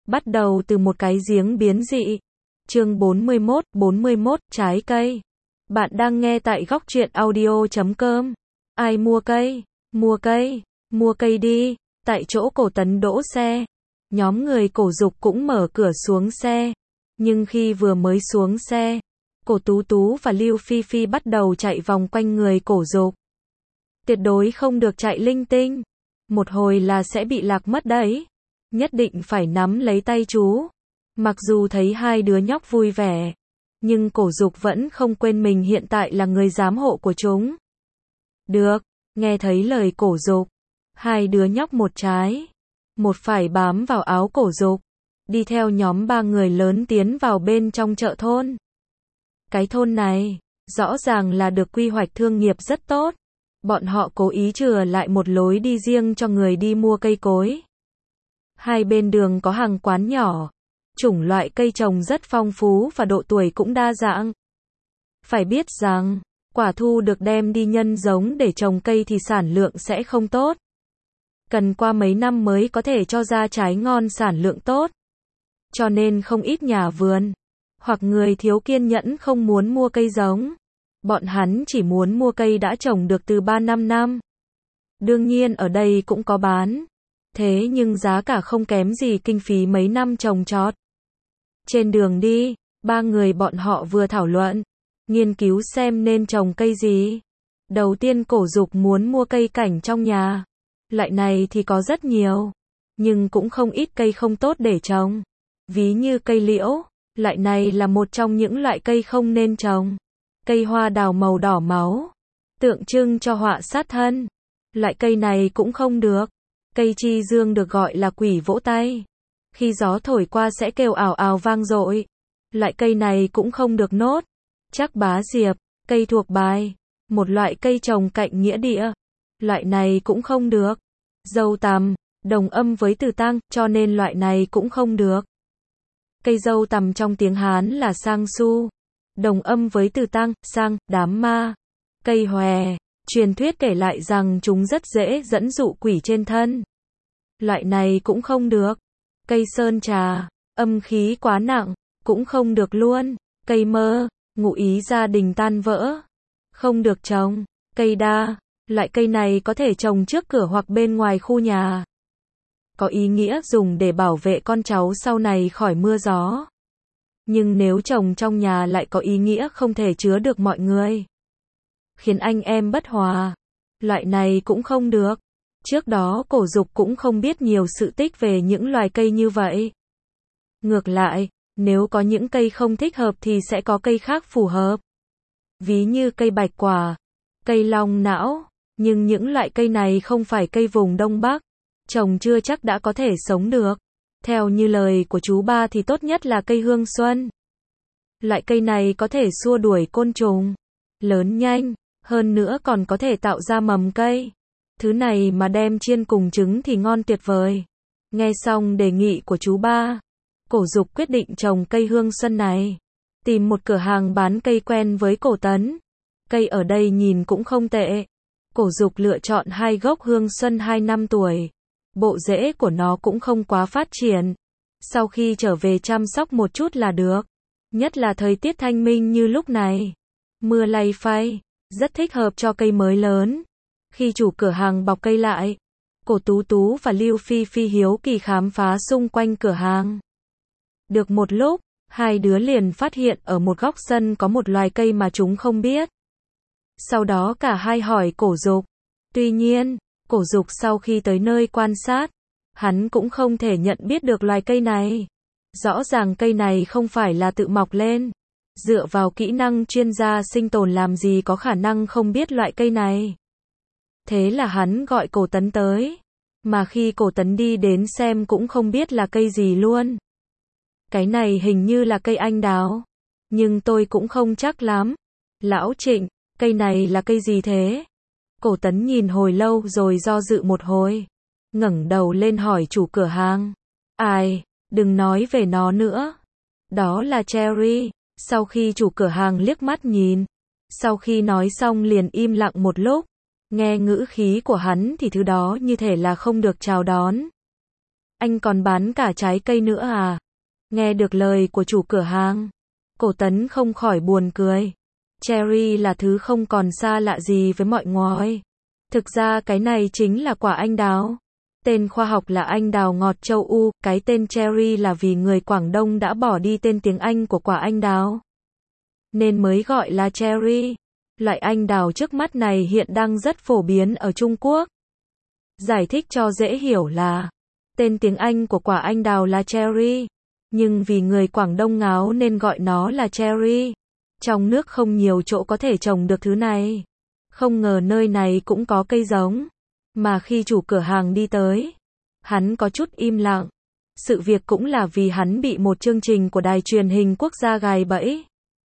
Bắt đầu từ một cái giếng biến dị. Chương 41, trái cây. Bạn đang nghe tại góc truyện audio.com. Ai mua cây? Mua cây. Mua cây đi. Tại chỗ Cổ Tấn đỗ xe. Nhóm người Cổ Dục cũng mở cửa xuống xe. Nhưng khi vừa mới xuống xe, Cổ Tú Tú và Lưu Phi Phi bắt đầu chạy vòng quanh người Cổ Dục. Tuyệt đối không được chạy linh tinh. Một hồi là sẽ bị lạc mất đấy. Nhất định phải nắm lấy tay chú. Mặc dù thấy hai đứa nhóc vui vẻ, nhưng Cổ Dục vẫn không quên mình hiện tại là người giám hộ của chúng. Được, nghe thấy lời Cổ Dục, hai đứa nhóc một trái, một phải bám vào áo Cổ Dục, đi theo nhóm ba người lớn tiến vào bên trong chợ thôn. Cái thôn này, rõ ràng là được quy hoạch thương nghiệp rất tốt. Bọn họ cố ý chừa lại một lối đi riêng cho người đi mua cây cối. Hai bên đường có hàng quán nhỏ, chủng loại cây trồng rất phong phú và độ tuổi cũng đa dạng. Phải biết rằng, quả thu được đem đi nhân giống để trồng cây thì sản lượng sẽ không tốt. Cần qua mấy năm mới có thể cho ra trái ngon sản lượng tốt. Cho nên không ít nhà vườn, hoặc người thiếu kiên nhẫn không muốn mua cây giống. Bọn hắn chỉ muốn mua cây đã trồng được từ 3-5 năm. Đương nhiên ở đây cũng có bán. Thế nhưng giá cả không kém gì kinh phí mấy năm trồng trọt. Trên đường đi, ba người bọn họ vừa thảo luận, nghiên cứu xem nên trồng cây gì. Đầu tiên Cổ Dục muốn mua cây cảnh trong nhà. Loại này thì có rất nhiều, nhưng cũng không ít cây không tốt để trồng. Ví như cây liễu, loại này là một trong những loại cây không nên trồng. Cây hoa đào màu đỏ máu, tượng trưng cho họa sát thân. Loại cây này cũng không được. Cây chi dương được gọi là quỷ vỗ tay. Khi gió thổi qua sẽ kêu ào ào vang dội. Loại cây này cũng không được nốt. Trắc bá diệp, cây thuộc bài, một loại cây trồng cạnh nghĩa địa. Loại này cũng không được. Dâu tằm, đồng âm với từ tăng, cho nên loại này cũng không được. Cây dâu tằm trong tiếng Hán là sang su, đồng âm với từ tăng, sang, đám ma. Cây hòe, truyền thuyết kể lại rằng chúng rất dễ dẫn dụ quỷ trên thân. Loại này cũng không được. Cây sơn trà, âm khí quá nặng, cũng không được luôn. Cây mơ, ngụ ý gia đình tan vỡ, không được trồng. Cây đa, loại cây này có thể trồng trước cửa hoặc bên ngoài khu nhà. Có ý nghĩa dùng để bảo vệ con cháu sau này khỏi mưa gió. Nhưng nếu trồng trong nhà lại có ý nghĩa không thể chứa được mọi người, khiến anh em bất hòa. Loại này cũng không được. Trước đó Cổ Dục cũng không biết nhiều sự tích về những loài cây như vậy. Ngược lại, nếu có những cây không thích hợp thì sẽ có cây khác phù hợp. Ví như cây bạch quả, cây long não. Nhưng những loại cây này không phải cây vùng Đông Bắc, trồng chưa chắc đã có thể sống được. Theo như lời của chú ba thì tốt nhất là cây hương xuân. Loại cây này có thể xua đuổi côn trùng, lớn nhanh, hơn nữa còn có thể tạo ra mầm cây. Thứ này mà đem chiên cùng trứng thì ngon tuyệt vời. Nghe xong đề nghị của chú ba, Cổ Dục quyết định trồng cây hương xuân này. Tìm một cửa hàng bán cây quen với Cổ Tấn. Cây ở đây nhìn cũng không tệ. Cổ Dục lựa chọn hai gốc hương xuân 2 năm tuổi. Bộ rễ của nó cũng không quá phát triển. Sau khi trở về chăm sóc một chút là được. Nhất là thời tiết thanh minh như lúc này. Mưa lay phay, rất thích hợp cho cây mới lớn. Khi chủ cửa hàng bọc cây lại, Cổ Tú Tú và Lưu Phi Phi hiếu kỳ khám phá xung quanh cửa hàng. Được một lúc, hai đứa liền phát hiện ở một góc sân có một loài cây mà chúng không biết. Sau đó cả hai hỏi Cổ Dục. Tuy nhiên, Cổ Dục sau khi tới nơi quan sát, hắn cũng không thể nhận biết được loài cây này. Rõ ràng cây này không phải là tự mọc lên. Dựa vào kỹ năng chuyên gia sinh tồn làm gì có khả năng không biết loại cây này. Thế là hắn gọi Cổ Tấn tới. Mà khi Cổ Tấn đi đến xem cũng không biết là cây gì luôn. Cái này hình như là cây anh đào. Nhưng tôi cũng không chắc lắm. Lão Trịnh, cây này là cây gì thế? Cổ Tấn nhìn hồi lâu rồi do dự một hồi. Ngẩng đầu lên hỏi chủ cửa hàng. Ai, đừng nói về nó nữa. Đó là cherry. Sau khi chủ cửa hàng liếc mắt nhìn. Sau khi nói xong liền im lặng một lúc. Nghe ngữ khí của hắn thì thứ đó như thể là không được chào đón. Anh còn bán cả trái cây nữa à? Nghe được lời của chủ cửa hàng, Cổ Tấn không khỏi buồn cười. Cherry là thứ không còn xa lạ gì với mọi người. Thực ra cái này chính là quả anh đào. Tên khoa học là anh đào ngọt châu U, cái tên cherry là vì người Quảng Đông đã bỏ đi tên tiếng Anh của quả anh đào, nên mới gọi là cherry. Loại anh đào trước mắt này hiện đang rất phổ biến ở Trung Quốc. Giải thích cho dễ hiểu là, tên tiếng Anh của quả anh đào là cherry, nhưng vì người Quảng Đông ngáo nên gọi nó là cherry. Trong nước không nhiều chỗ có thể trồng được thứ này. Không ngờ nơi này cũng có cây giống. Mà khi chủ cửa hàng đi tới, hắn có chút im lặng. Sự việc cũng là vì hắn bị một chương trình của đài truyền hình quốc gia gài bẫy.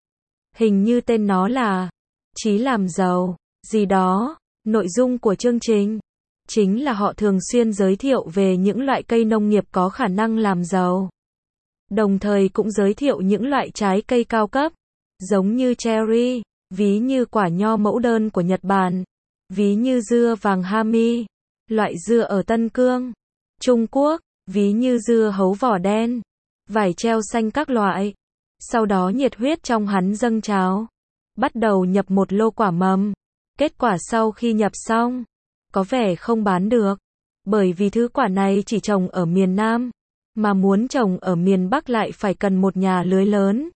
Hình như tên nó là Chí làm giàu, gì đó. Nội dung của chương trình chính là họ thường xuyên giới thiệu về những loại cây nông nghiệp có khả năng làm giàu. Đồng thời cũng giới thiệu những loại trái cây cao cấp, giống như cherry, ví như quả nho mẫu đơn của Nhật Bản, ví như dưa vàng Hami, loại dưa ở Tân Cương, Trung Quốc, ví như dưa hấu vỏ đen, vải treo xanh các loại. Sau đó nhiệt huyết trong hắn dâng trào, bắt đầu nhập một lô quả mầm. Kết quả sau khi nhập xong, có vẻ không bán được, bởi vì thứ quả này chỉ trồng ở miền Nam, mà muốn trồng ở miền Bắc lại phải cần một nhà lưới lớn.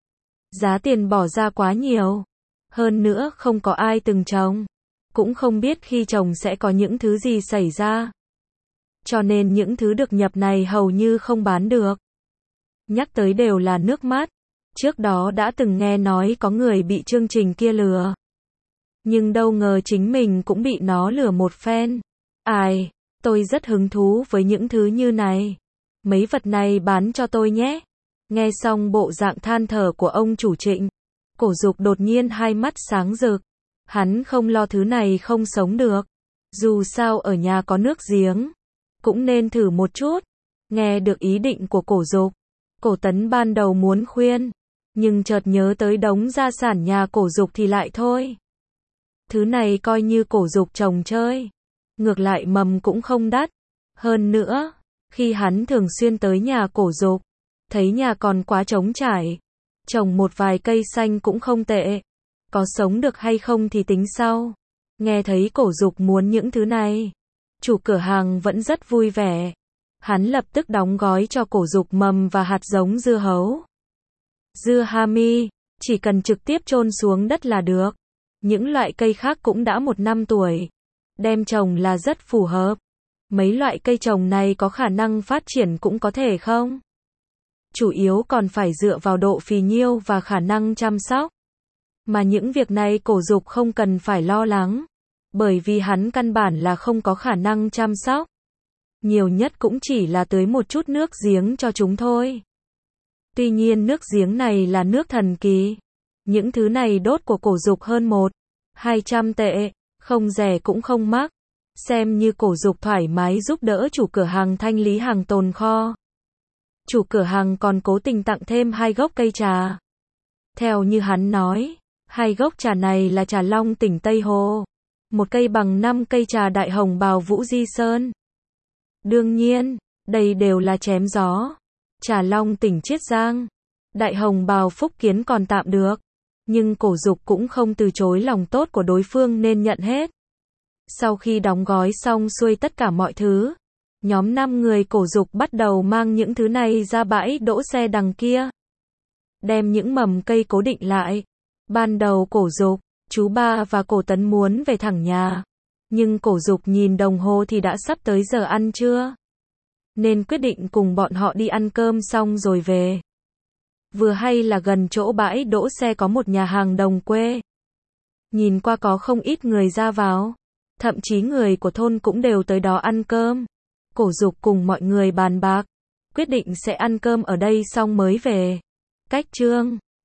Giá tiền bỏ ra quá nhiều, hơn nữa không có ai từng trồng, cũng không biết khi trồng sẽ có những thứ gì xảy ra. Cho nên những thứ được nhập này hầu như không bán được. Nhắc tới đều là nước mắt. Trước đó đã từng nghe nói có người bị chương trình kia lừa, nhưng đâu ngờ chính mình cũng bị nó lừa một phen. Ai, tôi rất hứng thú với những thứ như này. Mấy vật này bán cho tôi nhé. Nghe xong bộ dạng than thở của ông chủ Trịnh, Cổ Dục đột nhiên hai mắt sáng rực. Hắn không lo thứ này không sống được. Dù sao ở nhà có nước giếng, cũng nên thử một chút. Nghe được ý định của Cổ Dục, Cổ Tấn ban đầu muốn khuyên, nhưng chợt nhớ tới đống gia sản nhà Cổ Dục thì lại thôi. Thứ này coi như Cổ Dục trồng chơi, ngược lại mầm cũng không đắt. Hơn nữa, khi hắn thường xuyên tới nhà Cổ Dục, thấy nhà còn quá trống trải, trồng một vài cây xanh cũng không tệ. Có sống được hay không thì tính sau. Nghe thấy Cổ Dục muốn những thứ này, chủ cửa hàng vẫn rất vui vẻ. Hắn lập tức đóng gói cho Cổ Dục mầm và hạt giống dưa hấu. Dưa Hami, chỉ cần trực tiếp chôn xuống đất là được. Những loại cây khác cũng đã 1 năm tuổi. Đem trồng là rất phù hợp. Mấy loại cây trồng này có khả năng phát triển cũng có thể không? Chủ yếu còn phải dựa vào độ phì nhiêu và khả năng chăm sóc. Mà những việc này Cổ Dục không cần phải lo lắng, bởi vì hắn căn bản là không có khả năng chăm sóc. Nhiều nhất cũng chỉ là tưới một chút nước giếng cho chúng thôi. Tuy nhiên nước giếng này là nước thần kỳ. Những thứ này đốt của Cổ Dục hơn 100-200 tệ, không rẻ cũng không mắc. Xem như Cổ Dục thoải mái giúp đỡ chủ cửa hàng thanh lý hàng tồn kho. Chủ cửa hàng còn cố tình tặng thêm 2 gốc cây trà. Theo như hắn nói, 2 gốc trà này là trà long tỉnh Tây Hồ. Một cây bằng 5 cây trà đại hồng bào Vũ Di Sơn. Đương nhiên, đây đều là chém gió. Trà long tỉnh Chiết Giang, đại hồng bào Phúc Kiến còn tạm được. Nhưng Cổ Dục cũng không từ chối lòng tốt của đối phương nên nhận hết. Sau khi đóng gói xong xuôi tất cả mọi thứ, nhóm 5 người Cổ Dục bắt đầu mang những thứ này ra bãi đỗ xe đằng kia. Đem những mầm cây cố định lại. Ban đầu Cổ Dục, chú Ba và Cổ Tấn muốn về thẳng nhà. Nhưng Cổ Dục nhìn đồng hồ thì đã sắp tới giờ ăn trưa, nên quyết định cùng bọn họ đi ăn cơm xong rồi về. Vừa hay là gần chỗ bãi đỗ xe có một nhà hàng đồng quê. Nhìn qua có không ít người ra vào. Thậm chí người của thôn cũng đều tới đó ăn cơm. Cổ Dục cùng mọi người bàn bạc, quyết định sẽ ăn cơm ở đây xong mới về. Cách chương